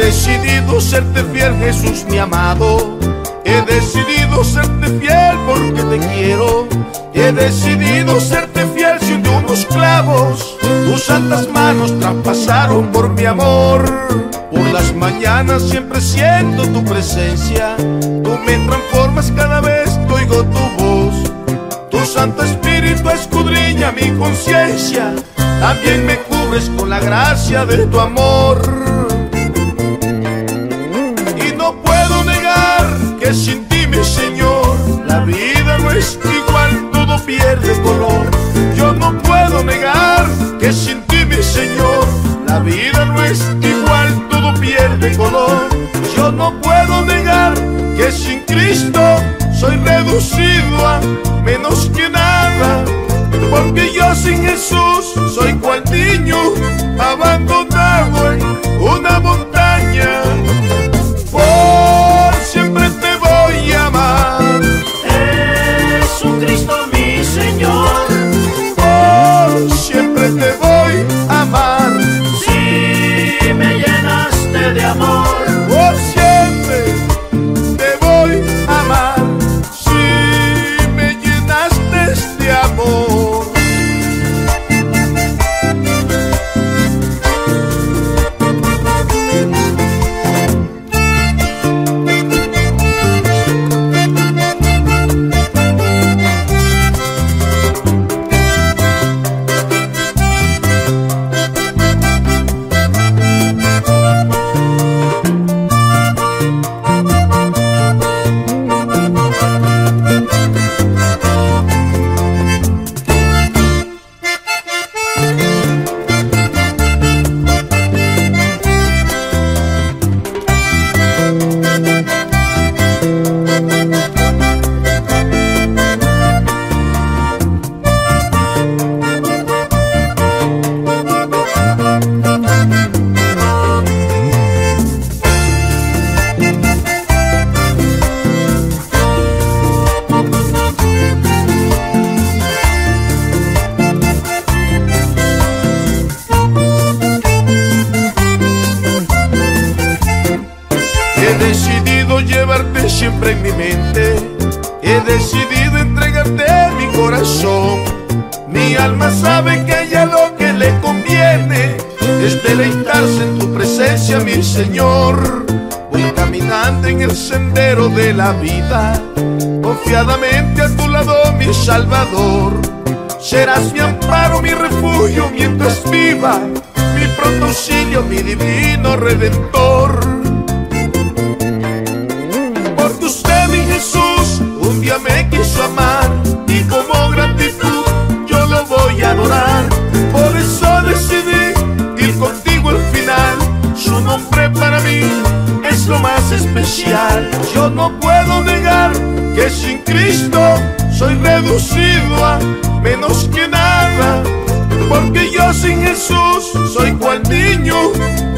decidido serte fiel, Jesús mi amado. He decidido serte fiel porque te quiero. He decidido serte fiel sin de unos clavos. Tus santas manos traspasaron por mi amor. Por las mañanas siempre siento tu presencia. Tú me transformas cada vez que oigo tu voz. Tu Santo Espíritu escudriña mi conciencia. También me cubres con la gracia de tu amor. Y no puedo negar que sin ti, mi Señor, la vida no es igual, todo pierde color. Yo no puedo negar que sin ti, mi Señor, la vida no es igual, todo pierde color. Yo no puedo negar que sin Cristo soy reducido a menos que nada. Porque yo sin Jesús soy cual niño abandonado en una montaña. Por siempre te voy a amar, Jesucristo mi Señor. por siempre te voy a amar. Si me llenaste de amor, Por siempre te voy a amar. Si me llenaste de amor. He decidido llevarte siempre en mi mente. He decidido entregarte mi corazón. Mi alma sabe que a ella lo que le conviene es deleitarse en tu presencia, mi Señor. Voy caminando en el sendero de la vida, confiadamente a tu lado, mi Salvador. Serás mi amparo, mi refugio mientras viva, mi pronto auxilio, mi divino Redentor. Porque usted, mi Jesús, un día me quiso amar, y como gratitud yo lo voy a adorar. Por eso decidí ir contigo al final. Su nombre para mí es lo más especial. Yo no puedo negar que sin Cristo soy reducido a menos que nada. Porque yo sin Jesús soy cual niño